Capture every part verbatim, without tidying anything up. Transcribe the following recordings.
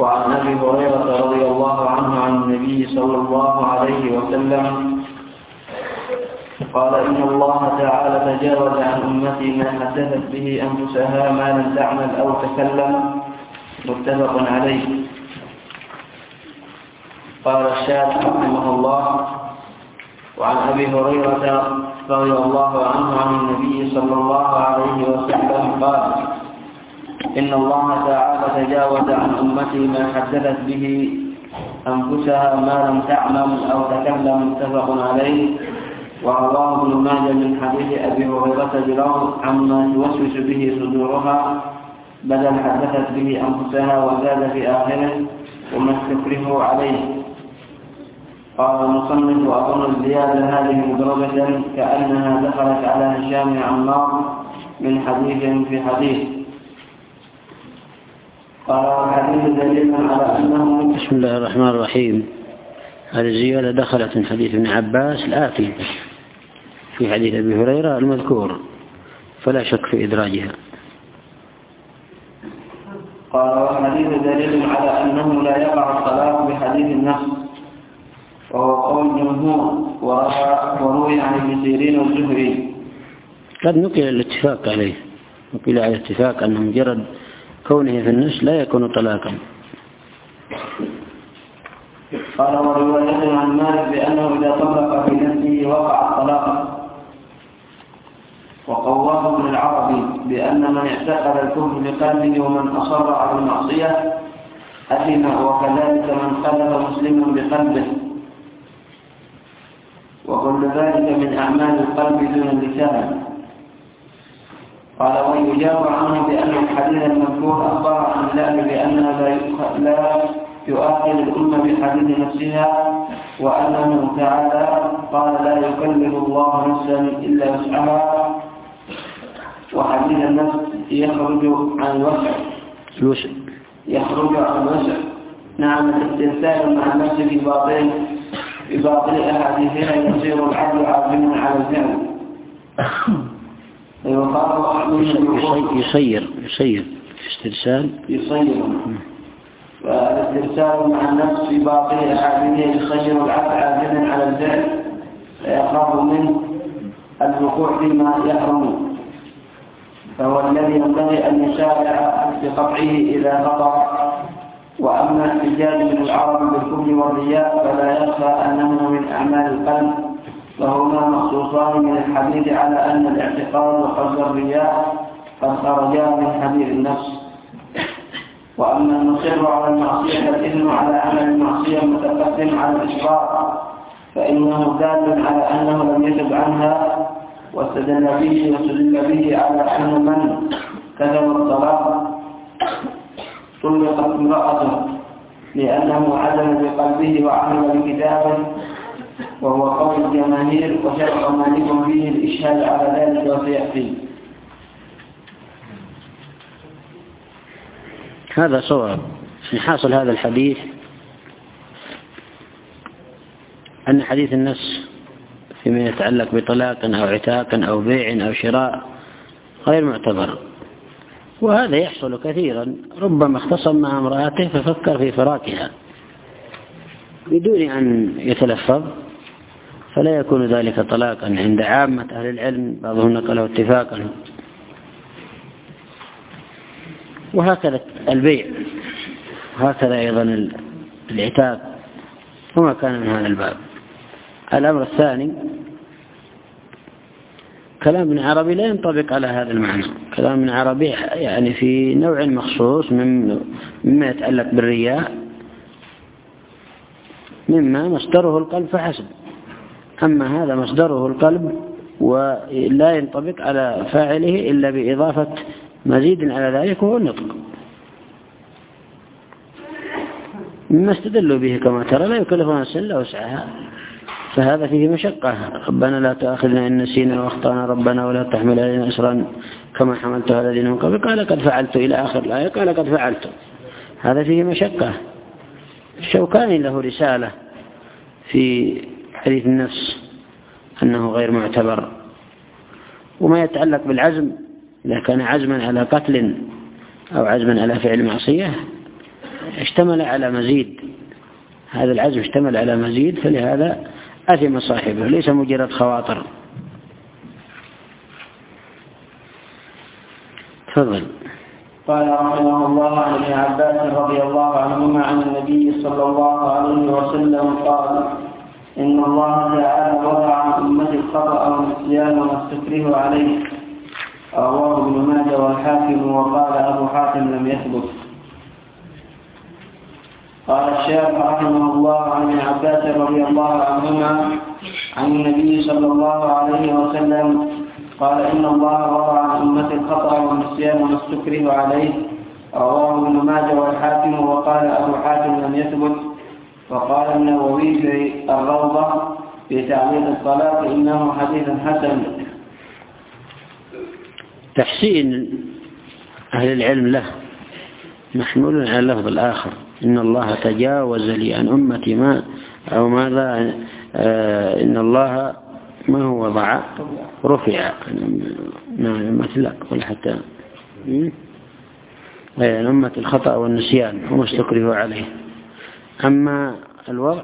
وعن أبي هريرة رضي الله عنه عن النبي صلى الله عليه وسلم قال إن الله تعالى تجاوز عن أمتي ما حدثت به أنفسها ما لم تعمل أو تكلم. متفق عليه. قال الشافعي رحمه الله: وعن أبي هريرة رضي الله عنه عن النبي صلى الله عليه وسلم قال إن الله تعالى تجاوز عن أمتي ما حدثت به أنفسها ما لم تعمل أو تكلم. متفق عليه. ورواه ابن ماجه من حديث أبي هريرة بلفظ عما توسوس به صدورها بدل حدثت به أنفسها، وزاد في آخره وما استكرهوا عليه. قال المصنف: وأظن الزيادة هذه مدرجة كأنها دخلت على هشام عمار من حديث في حديث. قال الحديث دليل على أنه. بسم الله الرحمن الرحيم. هذه الزيادة دخلت من حديث ابن عباس الآتي في حديث أبي هريرة المذكور، فلا شك في إدراجها. قال والحديث دليل على أنه لا يقع الطلاق بحديث النفس، وهو قول الجمهور، وروي عن ابن سيرين والزهري. قد نقل الاتفاق عليه، نقل على الاتفاق أن مجرد كونه في النفس لا يكون طلاقا. قال ورواية عن مالك بأنه إذا طلق في نفسه وقع الطلاق. وقواه ابن العربي بأن من اعتقد الكفر بقلبه ومن أصر على المعصية أثم، وكذلك من قذف مسلما بقلبه، وكل ذلك من أعمال القلب دون اللسان. قال ويجاب عنه بأن الحديث المذكور أخبر عن الله بأنها لا يؤاخذ الأمة بحديث نفسها، وأنه تعالى قال لا يكلف الله نفسا إلا وسعها، وحديث النفس يخرج عن الوسع يخرج عن الوسع. نعم، الاسترسال مع النفس في باطل في باطل أحاديثها يصير العبد عازما على الفعل. يصير يصير استرسال يصير والاسترسال مع النفس في باطل أحاديثها يصير العبد عازما على الفعل، فيخاف منه الوقوع فيما يحرم، فهو الذي ينبغي أن يسارع بقطعه إذا خطأ. وأما احتجاج من العرب بالكفر والرياء فلا يخفى أنه من أعمال القلب، وهما مخصوصان من الحديث على أن الاعتقاد وقصد الرياء قد خرجا من حديث النفس. وأما المصر على المعصية فالإذن على عمل المعصية متقدم على الإشراق، فإنه دال على أنه لم يتب عنها، واستدل به واستدل به على أن من كتب الطلاق طلقت امرأته لأنه عدم بقلبه وعمل بكتابه، وهو قول الجماهير، وشرع مالك فيه الإشهاد على ذلك وسيأتي. هذا صواب. حاصل هذا الحديث أن حديث النفس فيما يتعلق بطلاق أو عتاق أو بيع أو شراء غير معتبر، وهذا يحصل كثيرا. ربما اختصم مع امرأته ففكر في فراقها بدون أن يتلفظ، فلا يكون ذلك طلاقا عند عامة أهل العلم، بعضهم نقله اتفاقا. وهكذا البيع، وهكذا أيضا العتاق، وما كان من هذا الباب. الأمر الثاني كلام ابن عربي لا ينطبق على هذا المعنى. كلام ابن عربي يعني في نوع مخصوص مما يتعلق بالرياء، مما مصدره القلب فحسب. أما هذا مصدره القلب ولا ينطبق على فاعله إلا بإضافة مزيد على ذلك، وهو النطق. مما استدلوا به كما ترى لا يكلف نفسا إلا وسعها، فهذا فيه مشقة. ربنا لا تؤاخذنا إن نسينا واخطأنا، ربنا ولا تحمل علينا إصرا كما حملته على الذين من قبل، قال قد فعلت إلى آخر الآية، قال قد فعلت. هذا فيه مشقة. الشوكاني له رسالة في حديث النفس أنه غير معتبر. وما يتعلق بالعزم، إذا كان عزما على قتل أو عزما على فعل معصية اشتمل على مزيد، هذا العزم اشتمل على مزيد، فلهذا أثم صاحبه، ليس مجرد خواطر. تفضل. قال رحمه الله عن ابن عباس رضي الله عنهما عن النبي صلى الله عليه وسلم قال: إن الله تعالى وضع عن أمتي الخطأ والنسيان وما استكره عليه. رواه ابن ماجه والحاكم، وقال أبو حاتم لم يثبت. قال الشيخ رحمه الله عن ابن عباس رضي الله عنهما عن النبي صلى الله عليه وسلم قال: إن الله وضع عن أمتي الخطأ والنسيان وما استكره عليه. رواه ابن ماجه والحاكم، وقال أبو حاتم لم يثبت. وقال النووي في الروضة في تعليق الصلاة: إنه حديث حسن. تحسين أهل العلم له محمول على اللفظ الآخر: إن الله تجاوز لي عن أمتي ما أو ماذا آه إن الله ما هو وضع رفع مثلا ولا حتى عن أمة الخطأ والنسيان وما استكره عليه. أما الوضع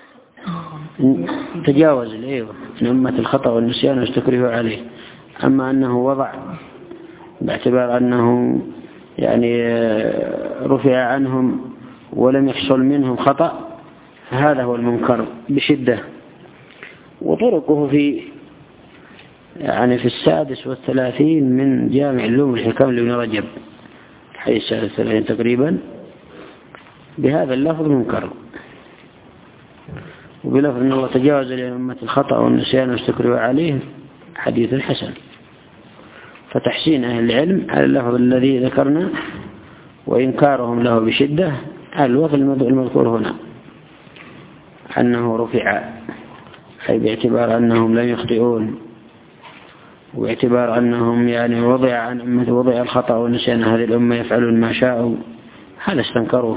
تجاوز الأيوة عن أمة الخطأ والنسيان وما استكره عليه. أما أنه وضع باعتبار أنه يعني رفع عنهم ولم يحصل منهم خطأ، هذا هو المنكر بشدة. وطرقه في يعني في السادس والثلاثين من جامع العلوم والحكم لابن رجب، حيث السادس والثلاثين تقريبا، بهذا اللفظ منكر، وبلفظ أن الله تجاوز لأمة الخطأ والنسيان واستكروا عليه حديث حسن. فتحسين أهل العلم على اللفظ الذي ذكرنا وإنكارهم له بشدة على الوضع المذكور هنا أنه رفع، أي باعتبار أنهم لم يخطئون، واعتبار أنهم يعني وضع عن أمة وضع الخطأ والنسيان هذه الأمة يفعلون ما شاءوا، هذا استنكروه.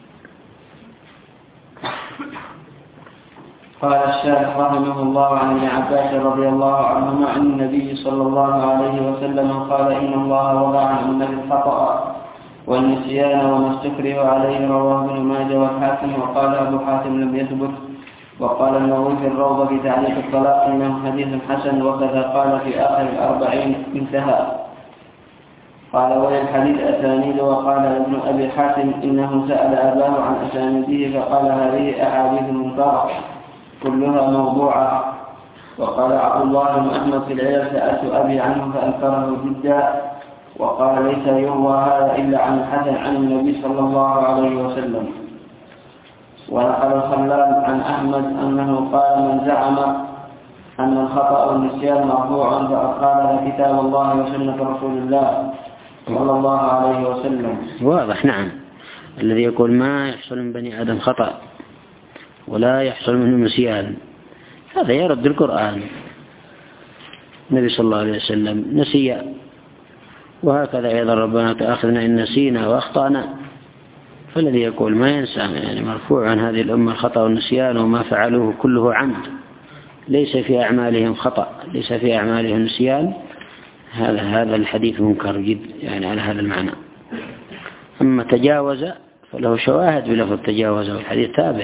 قال الشيخ رحمه الله عن ابن عباس رضي الله عنهما عن النبي صلى الله عليه وسلم قال: إن الله وضع عن أمة الخطأ والنسيان وما استكره عليه. رواه ابن ماجه والحاكم، وقال أبو حاتم لم يثبت. وقال النووي في الروضة في تعليق الطلاق: إنه حديث حسن. وكذا قال في آخر الأربعين انتهى. قال: وللحديث أسانيد. وقال ابن أبي حاتم: إنه سأل أباه عن أسانيده فقال: هذه أحاديث منكرة كلها موضوعة. وقال عبد الله بن أحمد في العلل: سألت أبي عنه فأنكره جدا. وقال: ليس يروى هذا إلا عن الحسن عن النبي صلى الله عليه وسلم. ونقل الخلال عن أحمد أنه قال: من زعم أن الخطأ والنسيان مرفوع فقد خالف كتاب الله وسنة رسول الله صلى الله عليه وسلم. واضح. نعم. الذي يقول ما يحصل من بني آدم خطأ ولا يحصل منه نسيان هذا يرد القرآن. النبي صلى الله عليه وسلم نسي، وهكذا أيضا ربنا تأخذنا إن نسينا وأخطأنا. فالذي يقول ما ينسى يعني مرفوع عن هذه الأمة الخطأ والنسيان وما فعلوه كله عمد، ليس في أعمالهم خطأ، ليس في أعمالهم نسيان، هذا هذا الحديث منكر جد يعني على هذا المعنى. أما تجاوز فله شواهد بلفظ التجاوز، والحديث ثابت.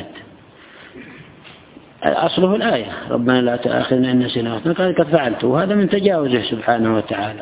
أصله الآية: ربنا لا تأخذنا إن نسينا وأخطأنا قال قد فعلت، وهذا من تجاوزه سبحانه وتعالى.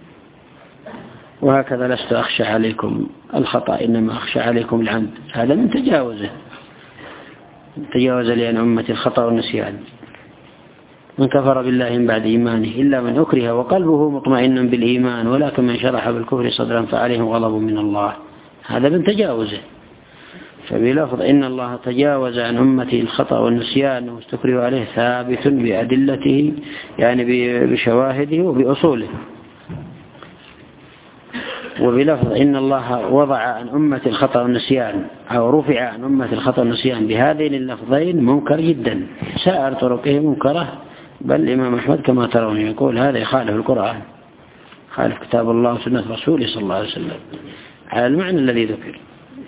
وهكذا: لست أخشى عليكم الخطأ إنما أخشى عليكم العمد، هذا من تجاوزه، تجاوز لأن أمة الخطأ والنسيان. من كفر بالله من بعد إيمانه إلا من أكره وقلبه مطمئن بالإيمان ولكن من شرح بالكفر صدرا فعليهم غضب من الله، هذا من تجاوزه. فبلفظ إن الله تجاوز عن أمتي الخطأ والنسيان واستكرهوا عليه ثابت بأدلته يعني بشواهده وبأصوله. وبلفظ إن الله وضع عن أمة الخطأ والنسيان أو رفع عن أمة الخطأ والنسيان بهذين اللفظين منكر جدا، سائر طرقه منكرة. بل الإمام أحمد كما ترون يقول هذا يخالف القرآن، خالف كتاب الله وسنة رسوله صلى الله عليه وسلم على المعنى الذي ذكر.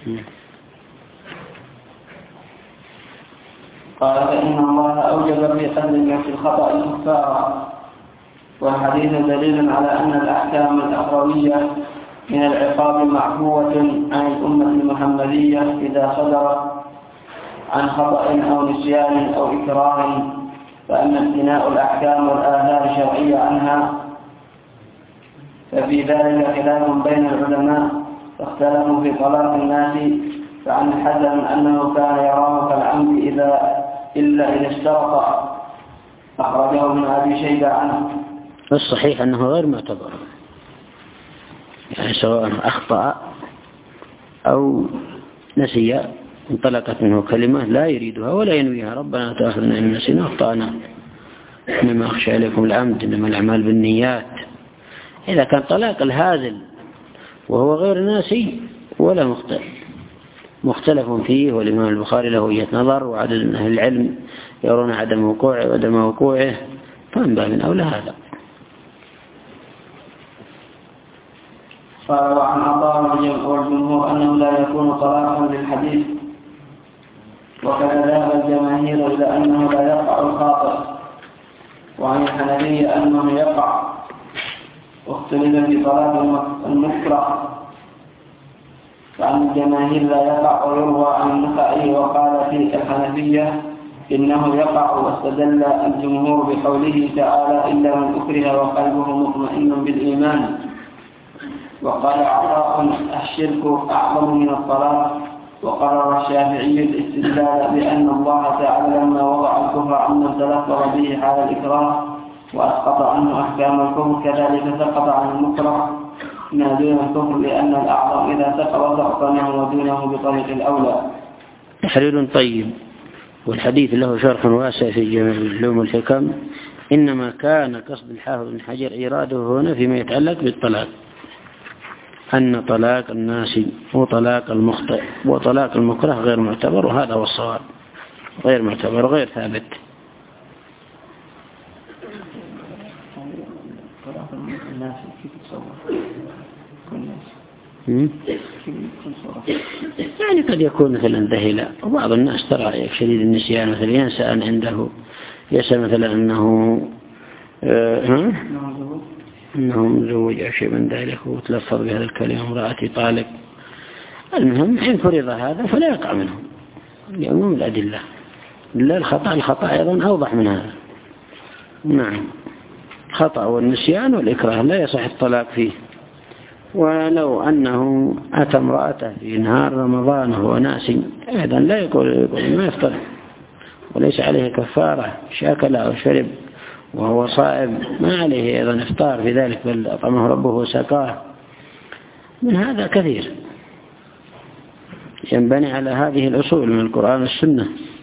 قال: فإن الله أوجب في قتل في الخطأ كفارا. والحديث دليل على أن الأحكام الأخروية من العقاب معفوة عن الأمة المحمدية إذا صدر عن خطأ أو نسيان أو إكراه، فأما امتناء الأحكام والآثار الشرعية عنها ففي ذلك خلاف بين العلماء، فاختلفوا في طلاق الناس، فعن الحسن أنه كان يراه كالعمد إذا إلا إذا اشترط، أخرجه من أبي شيبة عنه. الصحيح أنه غير معتبر، يعني سواء أخطأ أو نسي انطلقت منه كلمة لا يريدها ولا ينويها، ربنا تأخذنا إن نسينا أخطأنا، إنما أخشى عليكم العمد، إنما الأعمال بالنيات. إذا كان طلاق الهازل وهو غير ناسي ولا مخطئ مختلف فيه، والإمام البخاري له وجهة نظر، وعدد من أهل العلم يرون عدم وقوعه وعدم وقوعه، فانبغى من أولى هذا. قال وعن عطاء والجمهور أنه لا يكون طلاقا للحديث، وكذا ذهب الجماهير إلى أنه لا يقع الخاطئ، وعن الحنفية أنه يقع، واختلف في طلاق المكره، فعن الجماهير لا يقع، ويروى عن النخعي وقال في الحنفية إنه يقع، واستدل الجمهور بقوله تعالى إلا من أكره وقلبه مطمئن بالإيمان. وقال عطاء الشرك أعظم من الطلاق، وقرر الشافعي الاستدلال بأن الله تعالى لما وضع الكفر عمن تلفظ به حال الإكراه وأسقط عنه أحكام الكفر، كذلك سقط عن المكره ما دون الكفر، لأن الأعظم إذا سقط سقطنه ودونه بطريق الأولى. تحرير طيب. والحديث له شرح واسع في جامع العلوم والحكم، إنما كان قصد الحافظ بن حجر إراده هنا فيما يتعلق بالطلاق، أن طلاق الناس وطلاق المخطئ وطلاق المكره غير معتبر، وهذا هو الصواب، غير معتبر وغير ثابت. يعني قد يكون مثلا ذهلا، وبعض الناس ترى شديد النسيان مثلا ينسى أن عنده، ينسى مثلا أنه آه أنه مزوج أو شيء من ذلك وتلفظ بهذا الكلمة امرأتي طالق. المهم إن فرض هذا فلا يقع منه لعموم الأدلة، لا الخطأ الخطأ أيضا أوضح من هذا. نعم، خطأ والنسيان والإكراه لا يصح الطلاق فيه. ولو أنه أتى امرأته في نهار رمضان وهو ناسي أيضا لا يقول, يقول ما يفطر، وليس عليه كفارة، شاكل أو شرب وهو صائم ما عليه أيضا إفطار في ذلك، بل أطعمه ربه وسقاه. من هذا كثير ينبني على هذه الأصول من القرآن والسنة.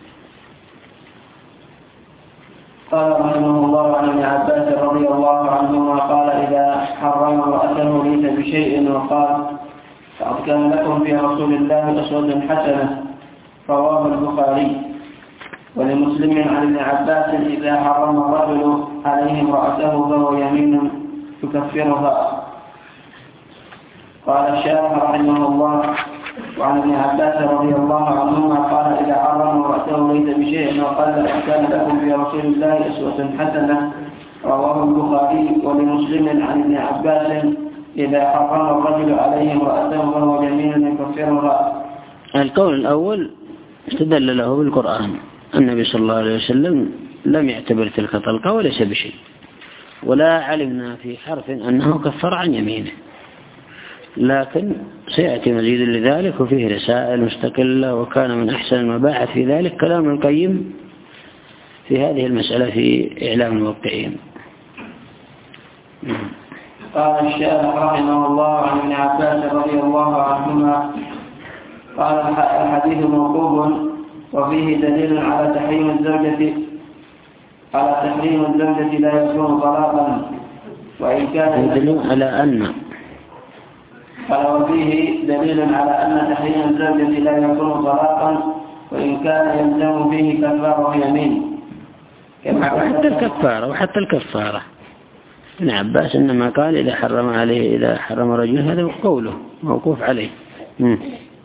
قال رحمه الله عن ابن عباس رضي الله عنهما قال إذا حرم امرأته ليس بشيء، وقال فقد كان لكم في رسول الله أسوة حسنة، رواه البخاري. ولمسلم عن ابن عباس إذا حرم الرجل عليه امرأته فهو يمين تكفرها. قال الشارح رحمه الله وعن ابن عباس رضي الله عنهما قال إذا حرم امرأته ليس بشيء، وقال كان لكم في رسول الله أسوة حسنة، رواه البخاري. ولمسلم عن ابن عباس إذا حرم الرجل عليه امرأته فهو يمين يكفرها. القول الأول استدل له بالقرآن، النبي صلى الله عليه وسلم لم يعتبر تلك طلقة وليس بشيء، ولا علمنا في حرف أنه كفر عن يمينه، لكن سيأتي مزيد لذلك، وفيه رسائل مستقلة. وكان من أحسن المباحث في ذلك كلام القيم في هذه المسألة في إعلام الموقعين. قال الشارح رحمه الله عن ابن عباس رضي الله عنهما قال الحديث موقوف، وفيه دليل على تحريم الزوجة على تحريم الزوجة لا يكون طلاقا، وإن كان دليل على أن قال وفيه دليل على أن تحريم الزوجة لا يكون طلاقا، وإن كان يلزم فيه كفارة يمين. وحتى الكفارة وحتى الكفارة ابن عباس إنما قال إذا حرم عليه إذا حرم رجل، هذا قوله موقوف عليه. م.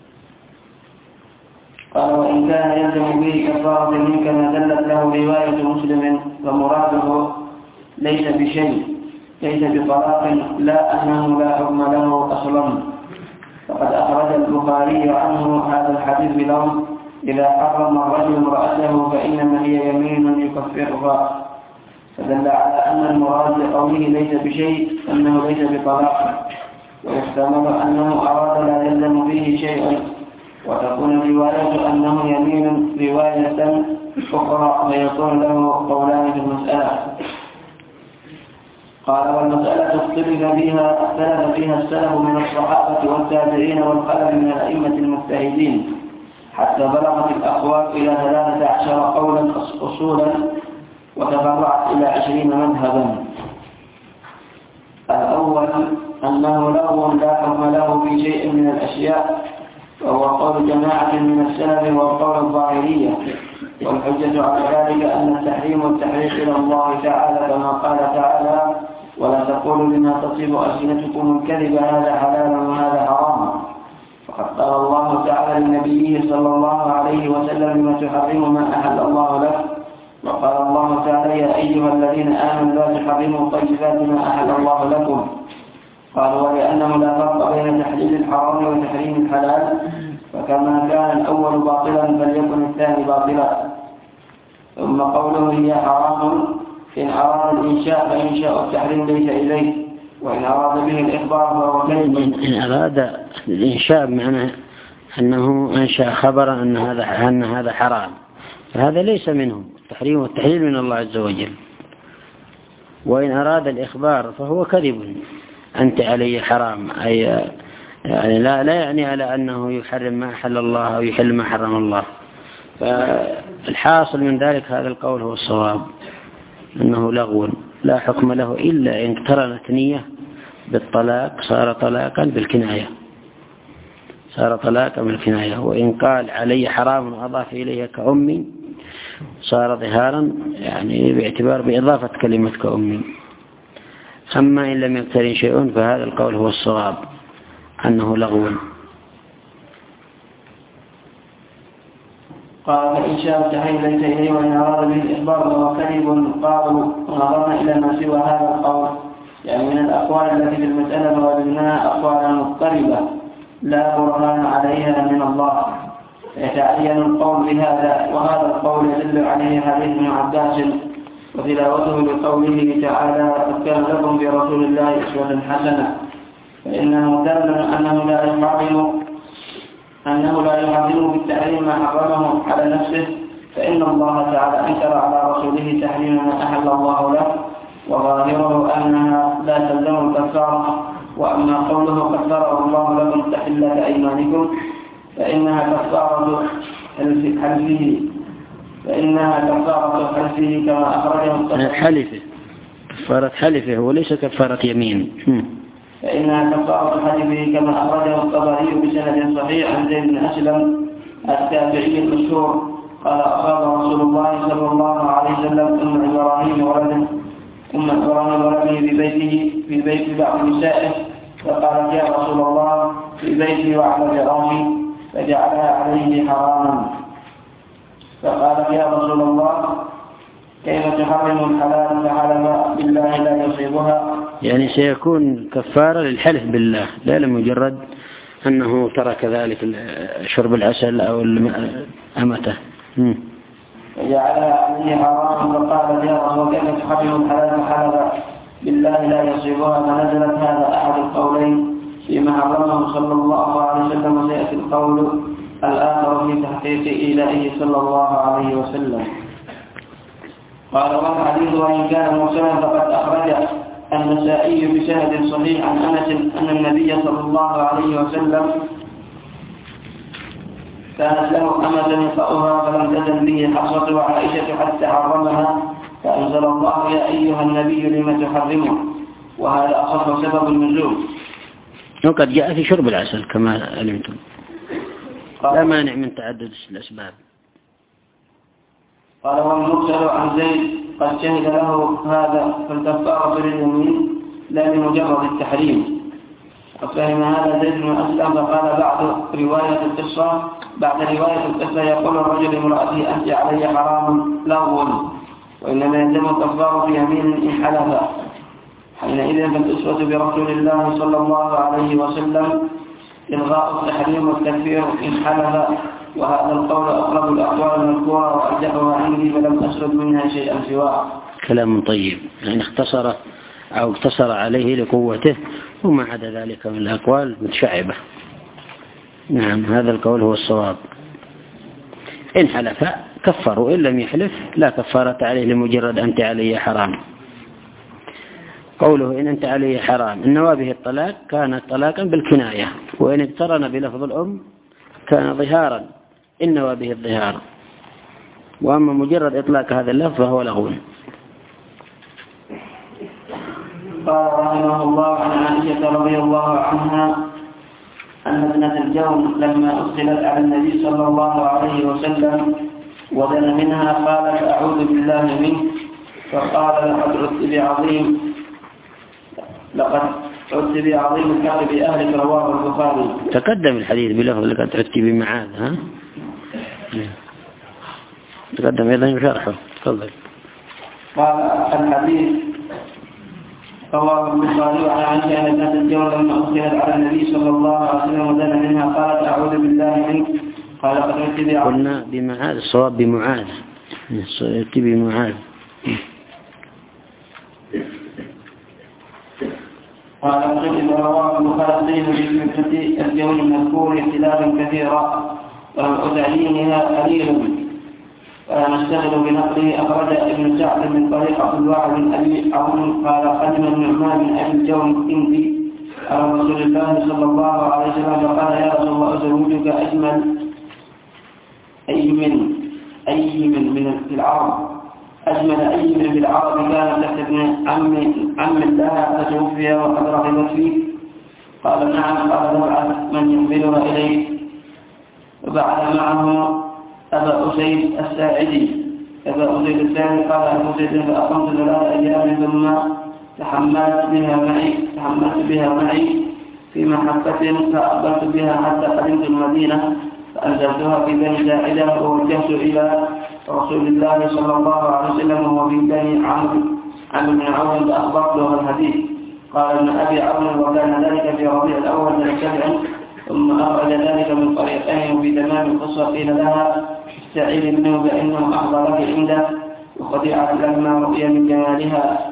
قال وإن كان يلزم به كفارة يمين كما دلت له رواية مسلم، فمراده ليس بشيء، ليس بطلاق لا أنه لا حكم له أصلا. فقد أخرج البخاري عنه هذا الحديث بلفظ إذا حرم الرجل امرأته فإنما هي يمين يكفرها، فدل على أن المراد بقوله ليس بشيء أنه ليس بطلاق، ويحتمل أنه أراد لا يلزم فيه شيء، وتكون الرواية أنه يمين رواية أخرى فيكون له قولان في المسألة. قال والمسألة اختلف فيها اختلف فيها السلف من الصحابة والتابعين والخلف من الأئمة المجتهدين، حتى بلغت الأقوال إلى ثلاثة عشر قولا أصولا وتفرعت إلى عشرين مذهبا. الأول أنه لغو لا حكم له في شيء من الأشياء، وهو قول جماعة من السلف وقول الظاهرية، والحجة على ذلك أن التحريم والتحريف إلى الله تعالى كما قال تعالى ولا تقولوا لما تصف ألسنتكم الكذب هذا حلال وهذا حرام. فقد قال الله تعالى لنبيه صلى الله عليه وسلم لما تحرم ما أحل الله لك، وقال الله تعالى يا أيها الذين آمنوا لا تحرموا طيبات ما أحل الله لكم. قال ولأنه لا فرق بين تحليل الحرام وتحريم الحلال، فكما كان الأول باطلا فليكن الثاني باطلا. ثم قوله هي حرام إن أراد الإنشاء فإنشاء التحريم ليس إليه، وإن أراد به الإخبار فهو كذب. إن أراد الإنشاء بمعنى أنه أنشأ خبرا أن هذا أن هذا حرام، فهذا ليس منه. التحريم والتحليل من الله عز وجل. وإن أراد الإخبار فهو كذب، أنت علي حرام، أي يعني لا لا يعني على أنه يحرم ما أحل الله أو يحل ما حرم الله. فالحاصل من ذلك هذا القول هو الصواب، أنه لغو لا حكم له إلا إن اقترنت نية بالطلاق صار طلاقا بالكناية، صار طلاقا بالكناية. وإن قال علي حرام وأضاف إليه كأمي صار ظهارا، يعني باعتبار بإضافة كلمة كأمي. أما إن لم يقترن شيء فهذا القول هو الصواب أنه لغو. قال فإن شاء التحريم ليس إليه وإن أراد به الإخبار فهو كذب. قالوا ونظرنا إلى ما سوى هذا القول يعني من الأقوال التي في المسألة فوجدناها أقوالا مضطربة لا برهان عليها من الله، يتعين القول بهذا، وهذا القول يدل عليه حديث ابن عباس وتلاوته لقوله تعالى قد كان لكم برسول الله أسوة حسنة، فإنه دل أنه لا يحرم أنه لا يحرم بالتحريم ما حرمه على نفسه، فإن الله تعالى أنكر على رسوله تحريم ما أحل الله له، وظاهره أنها لا تلزم الكفارة. وأما قوله قد فرض الله لكم تحلة أيمانكم فإنها كفارة حلفه فإنها كفارة حلفه كما أخرجه حلفه كفارة حلفه وليس كفارة يمين. فإنها كفارة حلفه كما أخرجه الطبري بسند صحيح عن زيد بن أسلم التابعي المشهور قال أخذ رسول الله صلى الله عليه وسلم أم إبراهيم ولده أم إبراهيم ولده في بيته في بيت بعض نسائه، فقالت يا رسول الله في بيتي وعلى فراشي، فجعلها عليه حراما. فقالت يا رسول الله كيف تحرم الحلال فحلف بالله لا يصيبها، يعني سيكون كفارة للحلف بالله لا لمجرد أنه ترك ذلك شرب العسل أو أمته. فجعلها عليه حراما. فقالت يا رسول كيف تحرم الحلال فحلف بالله لا يصيبها، فنزلت هذا أحد القولين فيما حرمه صلى الله عليه وسلم، وسيأتي القول الآخر في تحقيق إلهه صلى الله عليه وسلم. قال والحديث وإن كان مرسلا فقد أخرج النسائي بسند صحيح عن أنس أن النبي صلى الله عليه وسلم كانت له أمة يطأها فلم تزل به حصته عائشة حتى حرمها، فأنزل الله يا أيها النبي لم تحرمه، وهذا أصح سبب النزول. وقد جاء في شرب العسل كما علمتم، لا مانع من تعدد الأسباب. قال والمرسل عن زيد قد شهد له هذا فالكفارة لليمين لا لمجرد التحريم. وفهم هذا زيد بن أسلم فقال بعد رواية القصة بعد رواية القصة يقول الرجل لامرأته أنت علي حرام لغو، وإنما يلزم الكفارة في يمين إن حلف، حينئذ فالأسوة برسول الله صلى الله عليه وسلم إلغاء التحريم والتكفير إن حلف، وهذا القول أقرب الأقوال المذكورة وأرجحها عندي فلم أسرد منها شيئا سواه. كلام طيب، يعني اختصر أو اقتصر عليه لقوته، وما عدا ذلك من الأقوال متشعبة. نعم، هذا القول هو الصواب. إن حلف كفروا، إن لم يحلف لا كفارة عليه لمجرد أنت علي حرام. قوله إن أنت علي حرام إن به الطلاق كان طلاقا بالكناية، وإن اقترن بلفظ الأم كان ظهارا إن به الظهار، وأما مجرد إطلاق هذا اللفظ فهو لغو. قال رحمه الله عن عائشة رضي الله عنها أن ابنة الجون لما أدخلت على النبي صلى الله عليه وسلم ودن منها قالت أعوذ بالله منه، فقال لقد عدت بعظيم لقد عدت بعظيم الحق بأهلك، رواه البخاري. تقدم الحديث بلفظ لقد عدت بمعاذ، ها؟ تقدم أيضا شرحه. تفضل. قال الحديث رواه البخاري عن عائشة أن ابنة الجون لما أدخلت على النبي صلى الله عليه وسلم ودن منها قالت أعوذ بالله منك، قال لقد عدت بعظيم. قلنا بمعاذ، الصواب بمعاذ، عدت بمعاذ. قال الشيخ رواه البخاري في الجون المذكور اختلافا كثيرا وتعيينها قليل ونشتغل بنقله. أخرج ابن سعد من طريق عبد الواحد بن أبي عون قال قدم النعمان بن أبي الجون الكندي على رسول الله صلى الله عليه وسلم فقال يا رسول الله أزوجك أجمل أي من أي من من العرب أجمل أي من بالعرب كانت تحت ابن عم عم لها فتوفي وقد رغبت فيه. قال نعم. قال نبعث من يحملها إليه، وبعث معه أبا أسيد الساعدي. أبا أسيد الساعدي قال أبو أسيد فأقمت ثلاث أيام ثم تحملت بها معي تحملت بها معي في محبة فأقبلت بها حتى قدمت المدينة فأنزلتها في بني ساعدة ووجهت إلى رسول الله صلى الله عليه وسلم وهو في بني عمرو عن بن عون فأخبرته الحديث. قال ابن أبي عون وكان ذلك في ربيع الأول من السبع، ثم أخرج ذلك من طريقين وفي تمام القصة قيل لها استعيذي منه بأنه أحضر لك عنده وخدعت لما رؤي من جمالها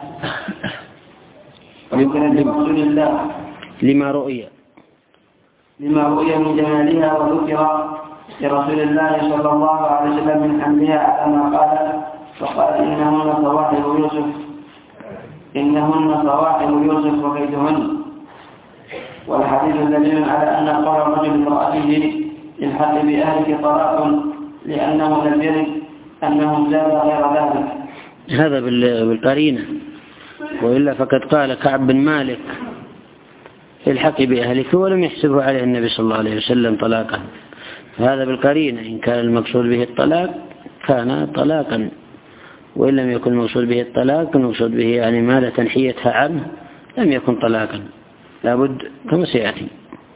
ويمكن لرسول الله لما رؤي لما رؤي من جمالها وذكر لرسول الله صلى الله عليه وسلم من حملها على ما قال، فقال إنهن صواحب يوسف إنهن صواحب يوسف وكيدهن. والحديث دليل على أن قول الرجل لامرأته الحق بأهلك طلاق لأنه لم يرد أنه زاد غير ذلك. هذا بالقرينة، وإلا فقد قال كعب بن مالك الحق بأهلك ولم يحسبه عليه النبي صلى الله عليه وسلم طلاقا. هذا بالقرينة، إن كان المقصود به الطلاق كان طلاقا، وإن لم يكن المقصود به الطلاق المقصود به يعني ما لا تنحيتها عنه لم يكن طلاقا، لابد كما سيأتي.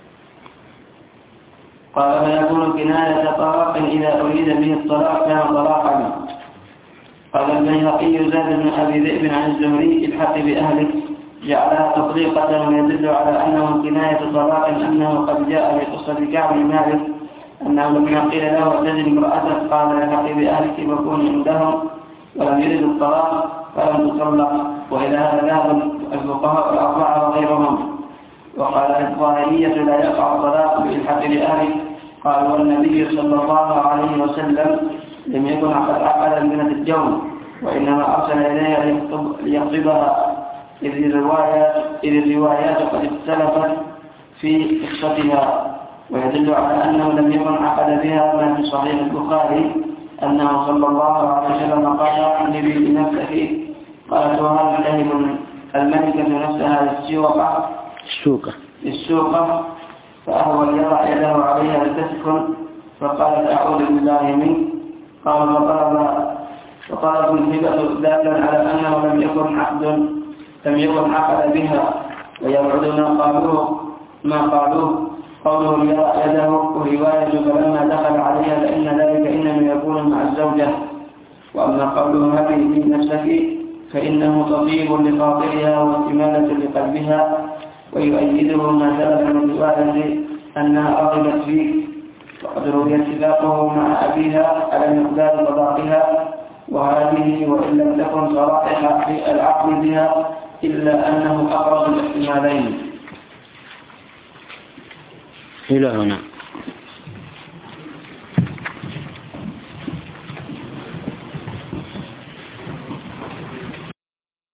قال فيكون كناية طلاق إذا أريد به الطلاق كان طلاقا. قال البيهقي زاد بن أبي ذئب عن الزهري الحق بأهلك جعلها تطليقة ويدل على أنه كناية طلاق أنه قد جاء في قصة كعب بن مالك أنه لما قيل له اعتزل امرأتك قال الحق بأهلك وكوني عندهم ولم يرد الطلاق فلم تطلق. وإلى هذا ذهب الفقهاء الأربعة وغيرهم. وقال الظاهرية لا يقع الطلاق بالحق بأهلك. قال والنبي صلى الله عليه وسلم لم يكن قد عقد ابنة الجون وإنما أرسل إليها ليخطبها إذ الروايات إذ الروايات قد اختلفت في قصتها. ويدل على أنه لم يكن عقد بها ما في صحيح البخاري أنه صلى الله عليه وسلم قال أحلبي لنفسك. قالت وهل تهب الملكة نفسها للسوقة السوقة السوقة فأهوى يضع يده عليها لتسكن فقالت أعوذ بالله منك. قال فطلب فطلب الهبة دالا على أنه لم يكن عقد لم يكن عقد بها. ويبعد ما قالوه ما قالوه قوله يضع يده ورواية فلما دخل عليها لأن ذلك إنما يكون مع الزوجة. وأما قوله هبي في نفسك فإنه تطيب لخاطرها واستمالة لقلبها، ويؤيده ما ثبت من رواية أنها رغبت فيه، وقد روي اتفاقه مع أبيها على مقدار طلاقها، وهذه وإن لم تكن صرائح في العقل بها إلا أنه أقرب الاحتمالين. إلى هنا.